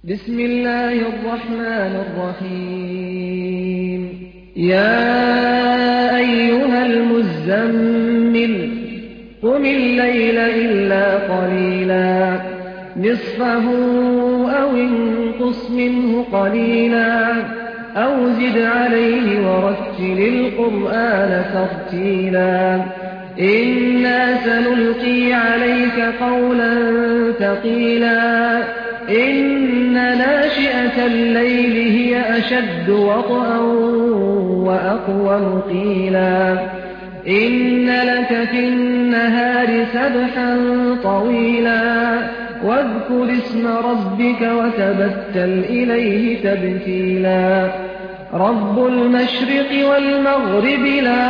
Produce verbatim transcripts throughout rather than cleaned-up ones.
بسم الله الرحمن الرحيم يا أيها المزمل قم الليل إلا قليلا نصفه أو انقص منه قليلا أو زد عليه ورتل القرآن ترتيلا إنا سنلقي عليك قولا ثقيلا إن ناشئة الليل هي أشد وطئا وأقوم قيلا إن لك في النهار سبحا طويلا واذكر اسم ربك وتبتل إليه تبتيلا رب المشرق والمغرب لا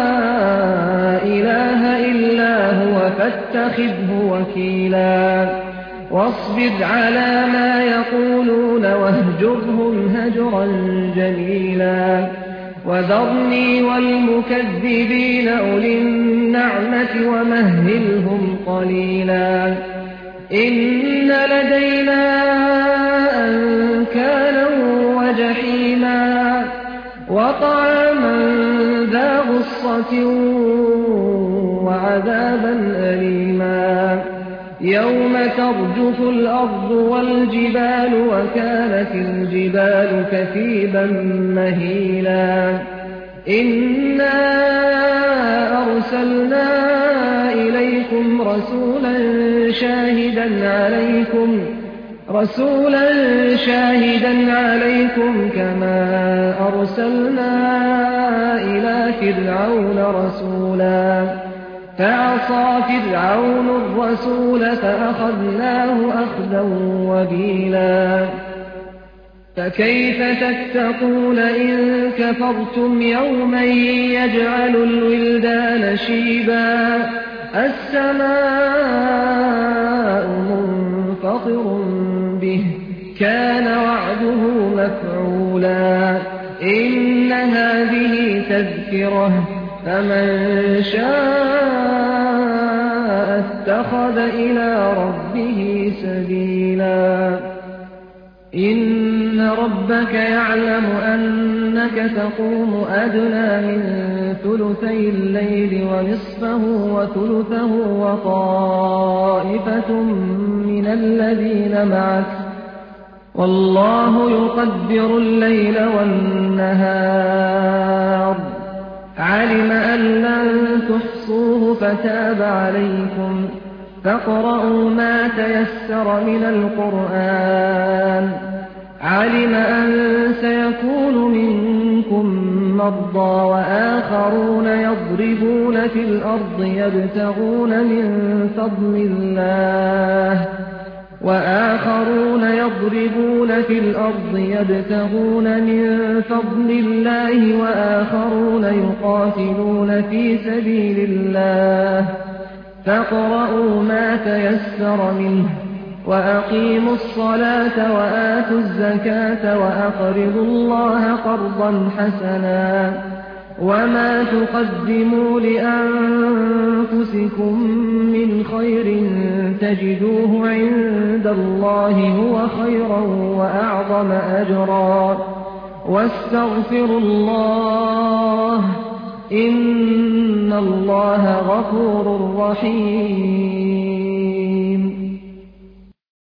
إله إلا هو فاتخذه وكيلا واصبر على ما يقولون واهجرهم هجرا جميلا وذرني والمكذبين أولي النعمة ومهلهم قليلا إن لدينا أنكالا وجحيما وطعاما ذا غصة وعذابا أليما يوم ترجف الأرض والجبال وكانت الجبال كثيبا مهيلا إنا أرسلنا إليكم رسولا شاهدا عليكم رسولا شاهدا عليكم كما أرسلنا إلى فرعون رسولا فعصى فرعون الرسول فأخذناه أخذا وبيلا فكيف تتقون إن كفرتم يوما يجعل الولدان شيبا السماء منفطر به كان وعده مفعولا إن هذه تذكرة فمن شاء اتخذ إلى ربه سبيلا إن ربك يعلم أنك تقوم أدنى من ثلثي الليل ونصفه وثلثه وطائفة من الذين معك والله يقدر الليل والنهار علم أن لن تحصوه فتاب عليكم فاقرؤوا ما تيسر من القرآن علم أن سيكون منكم مرضى وآخرون يضربون في الأرض يبتغون من فضل الله وآخرون يضربون في الأرض يبتغون من فضل الله وآخرون يقاتلون في سبيل الله فاقرؤوا ما تيسر منه وأقيموا الصلاة وآتوا الزكاة وأقرضوا الله قرضا حسنا وما تقدموا لأنفسكم من خير تجدوه عند الله هو خيرا وأعظم أجرا واستغفروا الله إن الله غفور رحيم